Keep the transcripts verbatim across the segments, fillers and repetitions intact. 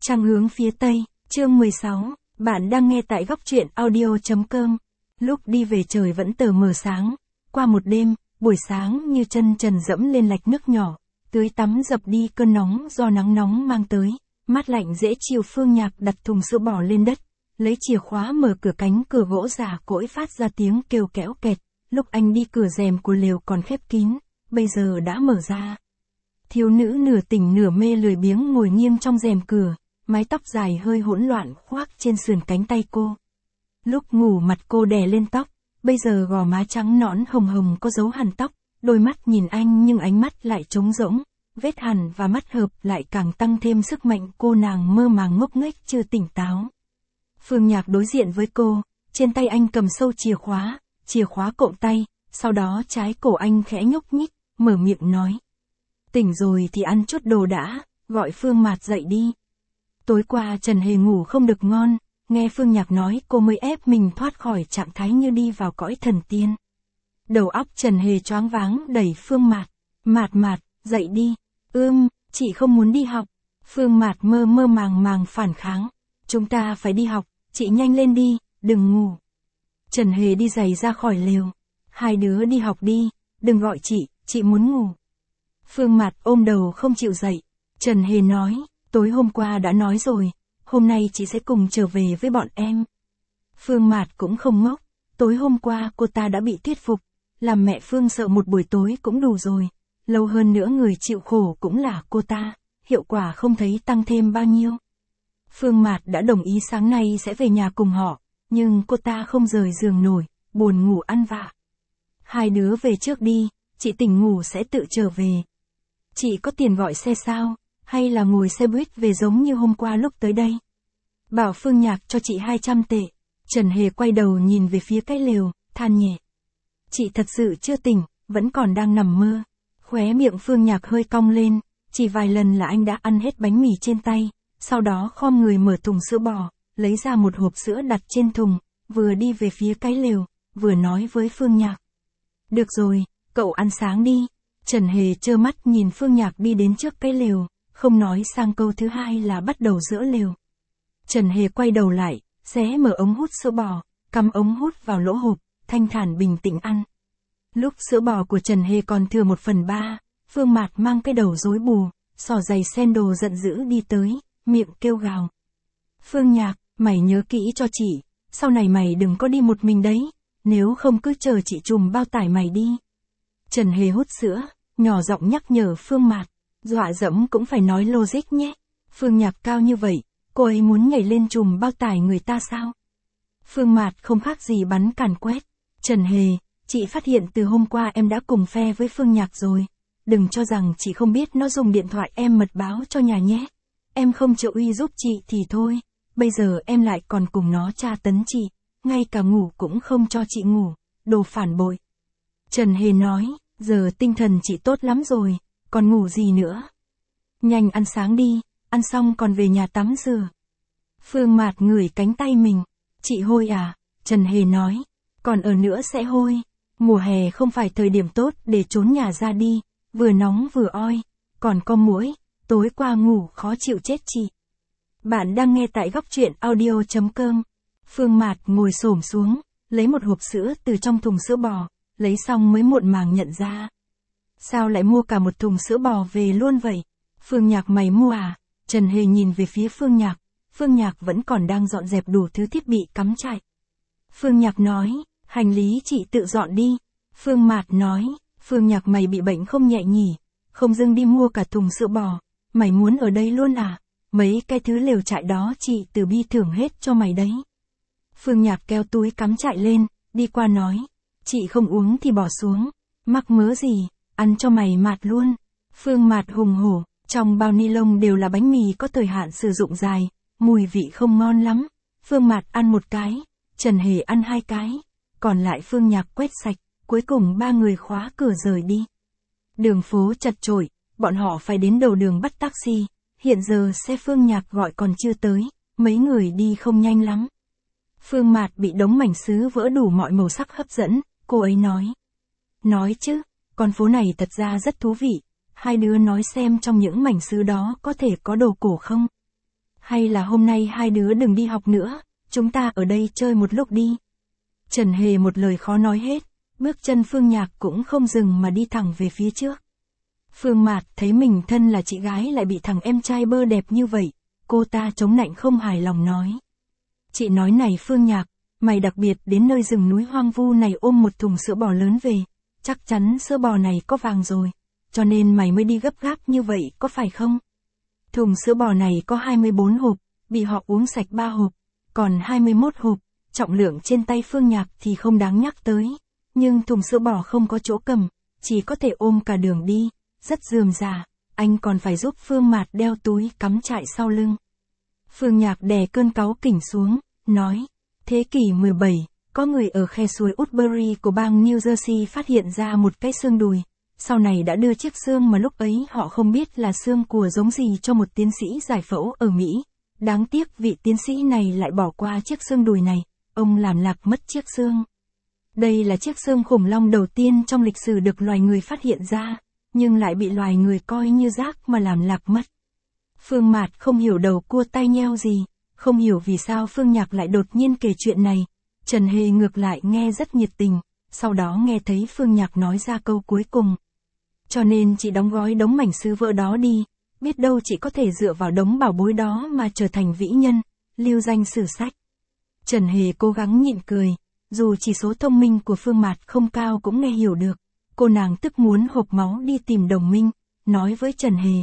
Trăng hướng phía Tây, chương mười sáu, bạn đang nghe tại góc truyện audio chấm com. Lúc đi về trời vẫn tờ mờ sáng, qua một đêm, buổi sáng như chân trần dẫm lên lạch nước nhỏ, tưới tắm dập đi cơn nóng do nắng nóng mang tới, mát lạnh dễ chịu. Phương Nhạc đặt thùng sữa bò lên đất, lấy chìa khóa mở cửa, cánh cửa gỗ già cỗi phát ra tiếng kêu kéo kẹt, lúc anh đi cửa rèm của lều còn khép kín, bây giờ đã mở ra. Thiếu nữ nửa tỉnh nửa mê lười biếng ngồi nghiêng trong rèm cửa, mái tóc dài hơi hỗn loạn khoác trên sườn cánh tay cô. Lúc ngủ mặt cô đè lên tóc, bây giờ gò má trắng nõn hồng hồng có dấu hằn tóc, đôi mắt nhìn anh nhưng ánh mắt lại trống rỗng, vết hằn và mắt hợp lại càng tăng thêm sức mạnh. Cô nàng mơ màng ngốc nghếch chưa tỉnh táo. Phương Nhạc đối diện với cô, trên tay anh cầm sâu chìa khóa, chìa khóa cộm tay, sau đó trái cổ anh khẽ nhúc nhích, mở miệng nói. Tỉnh rồi thì ăn chút đồ đã, gọi Phương Mạt dậy đi. Tối qua Trần Hề ngủ không được ngon, nghe Phương Nhạc nói cô mới ép mình thoát khỏi trạng thái như đi vào cõi thần tiên. Đầu óc Trần Hề choáng váng đẩy Phương Mạt, Mạt Mạt, dậy đi. Ưm, chị không muốn đi học. Phương Mạt mơ mơ màng màng phản kháng. Chúng ta phải đi học, chị nhanh lên đi, đừng ngủ. Trần Hề đi giày ra khỏi lều. Hai đứa đi học đi, đừng gọi chị, chị muốn ngủ. Phương Mạt ôm đầu không chịu dậy. Trần Hề nói, tối hôm qua đã nói rồi, hôm nay chị sẽ cùng trở về với bọn em. Phương Mạt cũng không ngốc, tối hôm qua cô ta đã bị thuyết phục, làm mẹ Phương sợ một buổi tối cũng đủ rồi, lâu hơn nữa người chịu khổ cũng là cô ta, hiệu quả không thấy tăng thêm bao nhiêu. Phương Mạt đã đồng ý sáng nay sẽ về nhà cùng họ, nhưng cô ta không rời giường nổi, buồn ngủ ăn vạ. Hai đứa về trước đi, chị tỉnh ngủ sẽ tự trở về. Chị có tiền gọi xe sao, hay là ngồi xe buýt về giống như hôm qua lúc tới đây? Bảo Phương Nhạc cho chị hai trăm tệ. Trần Hề quay đầu nhìn về phía cái lều, than nhẹ. Chị thật sự chưa tỉnh, vẫn còn đang nằm mơ. Khóe miệng Phương Nhạc hơi cong lên, chỉ vài lần là anh đã ăn hết bánh mì trên tay, sau đó khom người mở thùng sữa bò, lấy ra một hộp sữa đặt trên thùng, vừa đi về phía cái lều, vừa nói với Phương Nhạc. Được rồi, cậu ăn sáng đi. Trần Hề trơ mắt nhìn Phương Nhạc đi đến trước cái lều, không nói sang câu thứ hai là bắt đầu dỡ lều. Trần Hề quay đầu lại, xé mở ống hút sữa bò, cắm ống hút vào lỗ hộp, thanh thản bình tĩnh ăn. Lúc sữa bò của Trần Hề còn thừa một phần ba, Phương Mạt mang cái đầu rối bù, xỏ giày sen đồ giận dữ đi tới, miệng kêu gào. Phương Nhạc, mày nhớ kỹ cho chị, sau này mày đừng có đi một mình đấy, nếu không cứ chờ chị trùm bao tải mày đi. Trần Hề hút sữa, nhỏ giọng nhắc nhở Phương Mạt, dọa dẫm cũng phải nói logic nhé. Phương Nhạc cao như vậy, cô ấy muốn nhảy lên trùm bao tải người ta sao? Phương Mạt không khác gì bắn càn quét. Trần Hề, chị phát hiện từ hôm qua em đã cùng phe với Phương Nhạc rồi. Đừng cho rằng chị không biết nó dùng điện thoại em mật báo cho nhà nhé. Em không trợ uy giúp chị thì thôi, bây giờ em lại còn cùng nó tra tấn chị, ngay cả ngủ cũng không cho chị ngủ, đồ phản bội. Trần Hề nói, giờ tinh thần chị tốt lắm rồi, còn ngủ gì nữa. Nhanh ăn sáng đi, ăn xong còn về nhà tắm rửa. Phương Mạt ngửi cánh tay mình, chị hôi à? Trần Hề nói, còn ở nữa sẽ hôi. Mùa hè không phải thời điểm tốt để trốn nhà ra đi, vừa nóng vừa oi, còn có muỗi, tối qua ngủ khó chịu chết chị. Bạn đang nghe tại góc truyện audio chấm com. Phương Mạt ngồi xổm xuống, lấy một hộp sữa từ trong thùng sữa bò, lấy xong mới muộn màng nhận ra. Sao lại mua cả một thùng sữa bò về luôn vậy? Phương Nhạc mày mua à? Trần Hề nhìn về phía Phương Nhạc, Phương Nhạc vẫn còn đang dọn dẹp đủ thứ thiết bị cắm trại. Phương Nhạc nói, hành lý chị tự dọn đi. Phương Mạt nói, Phương Nhạc mày bị bệnh không nhẹ nhỉ, không dưng đi mua cả thùng sữa bò, mày muốn ở đây luôn à? Mấy cái thứ lều trại đó chị từ bi thưởng hết cho mày đấy. Phương Nhạc kéo túi cắm trại lên, đi qua nói, chị không uống thì bỏ xuống, mắc mớ gì, ăn cho mày Mạt luôn. Phương Mạt hùng hổ, trong bao ni lông đều là bánh mì có thời hạn sử dụng dài, mùi vị không ngon lắm. Phương Mạt ăn một cái, Trần Hề ăn hai cái, còn lại Phương Nhạc quét sạch, cuối cùng ba người khóa cửa rời đi. Đường phố chật chội, bọn họ phải đến đầu đường bắt taxi, hiện giờ xe Phương Nhạc gọi còn chưa tới, mấy người đi không nhanh lắm. Phương Mạt bị đống mảnh sứ vỡ đủ mọi màu sắc hấp dẫn, cô ấy nói. Nói chứ, con phố này thật ra rất thú vị, hai đứa nói xem trong những mảnh sứ đó có thể có đồ cổ không? Hay là hôm nay hai đứa đừng đi học nữa, chúng ta ở đây chơi một lúc đi. Trần Hề một lời khó nói hết, bước chân Phương Nhạc cũng không dừng mà đi thẳng về phía trước. Phương Mạt thấy mình thân là chị gái lại bị thằng em trai bơ đẹp như vậy, cô ta chống nạnh không hài lòng nói. Chị nói này Phương Nhạc, mày đặc biệt đến nơi rừng núi hoang vu này ôm một thùng sữa bò lớn về, chắc chắn sữa bò này có vàng rồi, cho nên mày mới đi gấp gáp như vậy có phải không? Thùng sữa bò này có hai mươi bốn hộp, bị họ uống sạch ba hộp, còn hai mươi mốt hộp, trọng lượng trên tay Phương Nhạc thì không đáng nhắc tới, nhưng thùng sữa bò không có chỗ cầm, chỉ có thể ôm cả đường đi, rất rườm rà, anh còn phải giúp Phương Mạt đeo túi cắm trại sau lưng. Phương Nhạc đè cơn cáu kỉnh xuống, nói, thế kỷ mười bảy, có người ở khe suối Woodbury của bang New Jersey phát hiện ra một cái xương đùi, sau này đã đưa chiếc xương mà lúc ấy họ không biết là xương của giống gì cho một tiến sĩ giải phẫu ở Mỹ. Đáng tiếc vị tiến sĩ này lại bỏ qua chiếc xương đùi này, ông làm lạc mất chiếc xương. Đây là chiếc xương khủng long đầu tiên trong lịch sử được loài người phát hiện ra, nhưng lại bị loài người coi như rác mà làm lạc mất. Phương Mạt không hiểu đầu cua tai nheo gì, không hiểu vì sao Phương Nhạc lại đột nhiên kể chuyện này. Trần Hề ngược lại nghe rất nhiệt tình, sau đó nghe thấy Phương Nhạc nói ra câu cuối cùng. Cho nên chị đóng gói đống mảnh sứ vỡ đó đi, biết đâu chị có thể dựa vào đống bảo bối đó mà trở thành vĩ nhân, lưu danh sử sách. Trần Hề cố gắng nhịn cười, dù chỉ số thông minh của Phương Mạt không cao cũng nghe hiểu được. Cô nàng tức muốn hộc máu đi tìm đồng minh, nói với Trần Hề.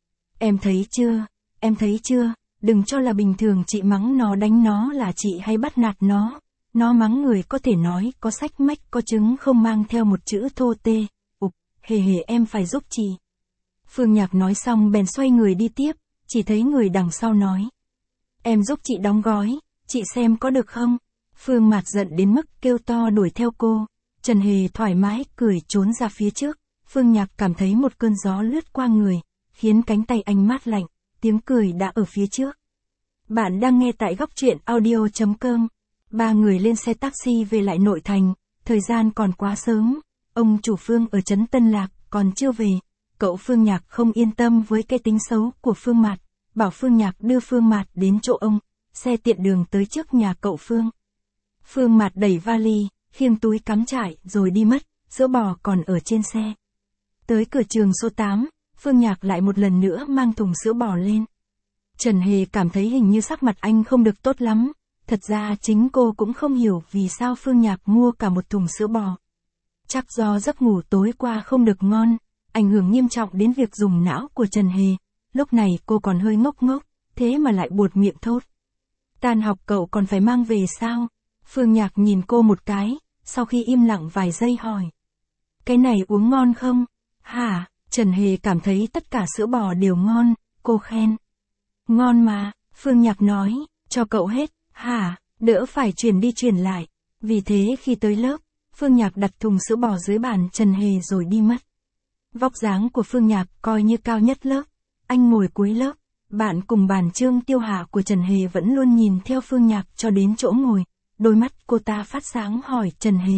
Em thấy chưa, em thấy chưa, đừng cho là bình thường chị mắng nó đánh nó là chị hay bắt nạt nó. Nó mắng người có thể nói có sách mách có chứng không mang theo một chữ thô tê. Ục, Hề Hề em phải giúp chị. Phương Nhạc nói xong bèn xoay người đi tiếp, chỉ thấy người đằng sau nói. Em giúp chị đóng gói, chị xem có được không? Phương Mạt giận đến mức kêu to đuổi theo cô. Trần Hề thoải mái cười trốn ra phía trước, Phương Nhạc cảm thấy một cơn gió lướt qua người, khiến cánh tay anh mát lạnh, tiếng cười đã ở phía trước. Bạn đang nghe tại góc truyện audio chấm com. Ba người lên xe taxi về lại nội thành, thời gian còn quá sớm, ông chủ Phương ở trấn Tân Lạc còn chưa về. Cậu Phương Nhạc không yên tâm với cái tính xấu của Phương Mạt, bảo Phương Nhạc đưa Phương Mạt đến chỗ ông, xe tiện đường tới trước nhà cậu Phương. Phương Mạt đẩy vali, khiêng túi cắm trại rồi đi mất, sữa bò còn ở trên xe. Tới cửa trường số tám, Phương Nhạc lại một lần nữa mang thùng sữa bò lên. Trần Hề cảm thấy hình như sắc mặt anh không được tốt lắm, thật ra chính cô cũng không hiểu vì sao Phương Nhạc mua cả một thùng sữa bò. Chắc do giấc ngủ tối qua không được ngon, ảnh hưởng nghiêm trọng đến việc dùng não của Trần Hề, lúc này cô còn hơi ngốc ngốc, thế mà lại buột miệng thốt. Tan học cậu còn phải mang về sao? Phương Nhạc nhìn cô một cái, sau khi im lặng vài giây hỏi. Cái này uống ngon không? Hả? Trần Hề cảm thấy tất cả sữa bò đều ngon, cô khen. Ngon mà, Phương Nhạc nói, cho cậu hết, hả? Đỡ phải chuyển đi chuyển lại. Vì thế khi tới lớp, Phương Nhạc đặt thùng sữa bò dưới bàn Trần Hề rồi đi mất. Vóc dáng của Phương Nhạc coi như cao nhất lớp, anh ngồi cuối lớp, bạn cùng bàn Trương Tiêu Hạ của Trần Hề vẫn luôn nhìn theo Phương Nhạc cho đến chỗ ngồi, đôi mắt cô ta phát sáng hỏi Trần Hề.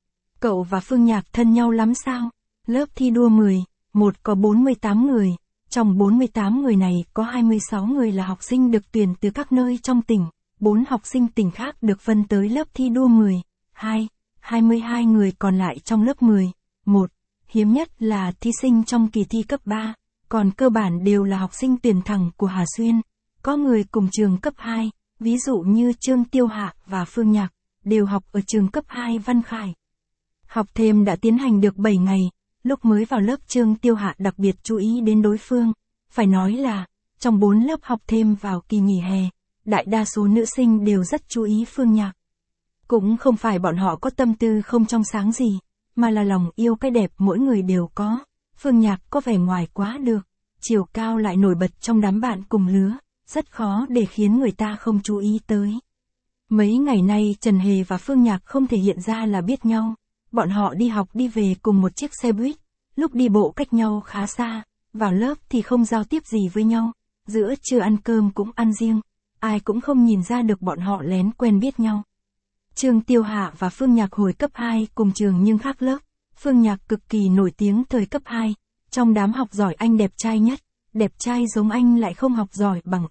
Cậu và Phương Nhạc thân nhau lắm sao? Lớp thi đua mười, một có bốn mươi tám người, trong bốn mươi tám người này có hai mươi sáu người là học sinh được tuyển từ các nơi trong tỉnh, bốn học sinh tỉnh khác được phân tới lớp thi đua mười, hai, hai mươi hai người còn lại trong lớp mười, một, hiếm nhất là thí sinh trong kỳ thi cấp ba, còn cơ bản đều là học sinh tuyển thẳng của Hà Xuyên, có người cùng trường cấp hai, ví dụ như Trương Tiêu Hạ và Phương Nhạc, đều học ở trường cấp hai Văn Khải. Học thêm đã tiến hành được bảy ngày, lúc mới vào lớp Trương Tiêu Hạ đặc biệt chú ý đến đối phương, phải nói là, trong bốn lớp học thêm vào kỳ nghỉ hè, đại đa số nữ sinh đều rất chú ý Phương Nhạc. Cũng không phải bọn họ có tâm tư không trong sáng gì, mà là lòng yêu cái đẹp mỗi người đều có. Phương Nhạc có vẻ ngoài quá được, chiều cao lại nổi bật trong đám bạn cùng lứa, rất khó để khiến người ta không chú ý tới. Mấy ngày nay Trần Hề và Phương Nhạc không thể hiện ra là biết nhau, bọn họ đi học đi về cùng một chiếc xe buýt, lúc đi bộ cách nhau khá xa, vào lớp thì không giao tiếp gì với nhau, giữa trưa ăn cơm cũng ăn riêng, ai cũng không nhìn ra được bọn họ lén quen biết nhau. Trương Tiêu Hạ và Phương Nhạc hồi cấp hai cùng trường nhưng khác lớp, Phương Nhạc cực kỳ nổi tiếng thời cấp hai, trong đám học giỏi anh đẹp trai nhất, đẹp trai giống anh lại không học giỏi bằng anh,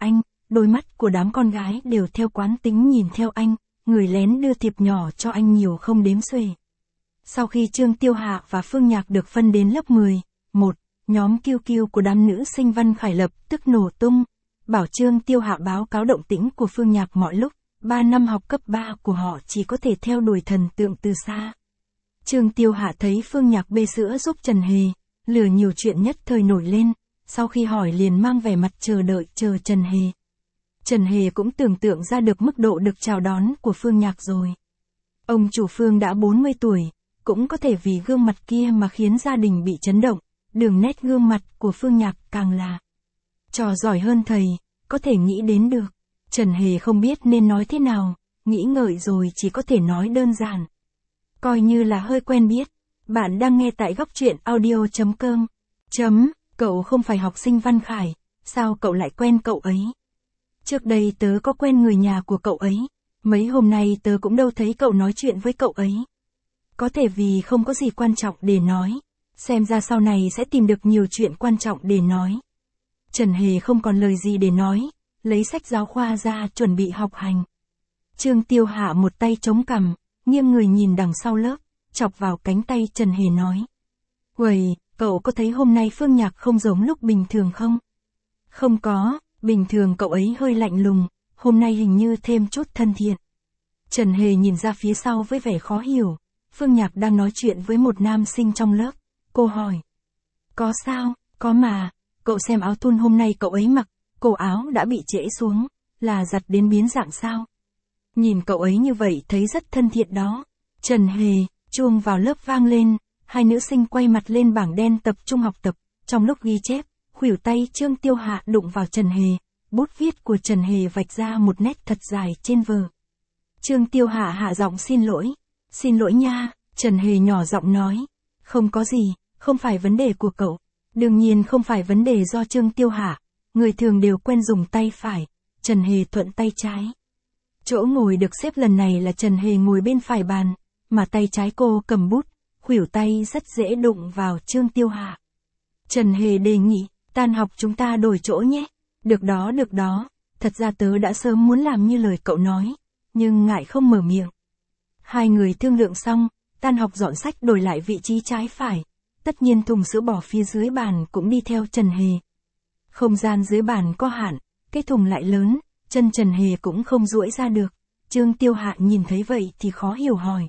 đôi mắt của đám con gái đều theo quán tính nhìn theo anh, người lén đưa thiệp nhỏ cho anh nhiều không đếm xuể. Sau khi Trương Tiêu Hạ và Phương Nhạc được phân đến lớp mười một, nhóm kiêu kiêu của đám nữ sinh Văn Khải lập tức nổ tung, bảo Trương Tiêu Hạ báo cáo động tĩnh của Phương Nhạc mọi lúc, ba năm học cấp ba của họ chỉ có thể theo đuổi thần tượng từ xa. Trương Tiêu Hạ thấy Phương Nhạc bê sữa giúp Trần Hề, lừa nhiều chuyện nhất thời nổi lên, sau khi hỏi liền mang vẻ mặt chờ đợi chờ Trần Hề. Trần Hề cũng tưởng tượng ra được mức độ được chào đón của Phương Nhạc rồi. Ông chủ Phương đã bốn mươi tuổi, cũng có thể vì gương mặt kia mà khiến gia đình bị chấn động, đường nét gương mặt của Phương Nhạc càng là trò giỏi hơn thầy, có thể nghĩ đến được. Trần Hề không biết nên nói thế nào, nghĩ ngợi rồi chỉ có thể nói đơn giản. Coi như là hơi quen biết. Bạn đang nghe tại góc truyện audio chấm com. Chấm, cậu không phải học sinh Văn Khải, sao cậu lại quen cậu ấy? Trước đây tớ có quen người nhà của cậu ấy, mấy hôm nay tớ cũng đâu thấy cậu nói chuyện với cậu ấy. Có thể vì không có gì quan trọng để nói, xem ra sau này sẽ tìm được nhiều chuyện quan trọng để nói. Trần Hề không còn lời gì để nói, lấy sách giáo khoa ra chuẩn bị học hành. Trương Tiêu Hạ một tay chống cằm, nghiêng người nhìn đằng sau lớp, chọc vào cánh tay Trần Hề nói. Uầy, cậu có thấy hôm nay Phương Nhạc không giống lúc bình thường không? Không có, bình thường cậu ấy hơi lạnh lùng, hôm nay hình như thêm chút thân thiện. Trần Hề nhìn ra phía sau với vẻ khó hiểu, Phương Nhạc đang nói chuyện với một nam sinh trong lớp, cô hỏi. Có sao, có mà, cậu xem áo thun hôm nay cậu ấy mặc, cổ áo đã bị trễ xuống, là giặt đến biến dạng sao? Nhìn cậu ấy như vậy thấy rất thân thiện đó. Trần Hề, chuông vào lớp vang lên, hai nữ sinh quay mặt lên bảng đen tập trung học tập, trong lúc ghi chép, khuỷu tay Trương Tiêu Hạ đụng vào Trần Hề, bút viết của Trần Hề vạch ra một nét thật dài trên vở. Trương Tiêu Hạ hạ giọng xin lỗi, xin lỗi nha, Trần Hề nhỏ giọng nói, không có gì, không phải vấn đề của cậu, đương nhiên không phải vấn đề do Trương Tiêu Hạ, người thường đều quen dùng tay phải, Trần Hề thuận tay trái. Chỗ ngồi được xếp lần này là Trần Hề ngồi bên phải bàn, mà tay trái cô cầm bút, khuỷu tay rất dễ đụng vào Trương Tiêu Hạ. Trần Hề đề nghị, tan học chúng ta đổi chỗ nhé. Được đó được đó, thật ra tớ đã sớm muốn làm như lời cậu nói, nhưng ngại không mở miệng. Hai người thương lượng xong, tan học dọn sách đổi lại vị trí trái phải, tất nhiên thùng sữa bò phía dưới bàn cũng đi theo Trần Hề. Không gian dưới bàn có hạn, cái thùng lại lớn, chân Trần Hề cũng không duỗi ra được. Trương Tiêu Hạ nhìn thấy vậy thì khó hiểu hỏi.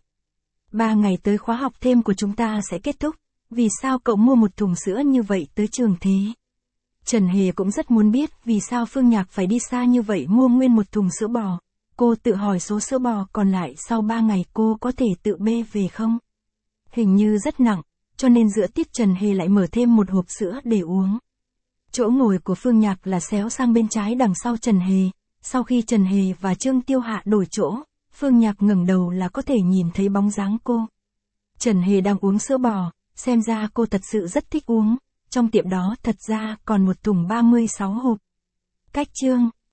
Ba ngày tới khóa học thêm của chúng ta sẽ kết thúc, vì sao cậu mua một thùng sữa như vậy tới trường thế? Trần Hề cũng rất muốn biết vì sao Phương Nhạc phải đi xa như vậy mua nguyên một thùng sữa bò. Cô tự hỏi số sữa bò còn lại sau ba ngày cô có thể tự bê về không? Hình như rất nặng, cho nên giữa tiết Trần Hề lại mở thêm một hộp sữa để uống. Chỗ ngồi của Phương Nhạc là xéo sang bên trái đằng sau Trần Hề. Sau khi Trần Hề và Trương Tiêu Hạ đổi chỗ, Phương Nhạc ngẩng đầu là có thể nhìn thấy bóng dáng cô. Trần Hề đang uống sữa bò, xem ra cô thật sự rất thích uống. Trong tiệm đó thật ra còn một thùng ba mươi sáu hộp. Cách Trương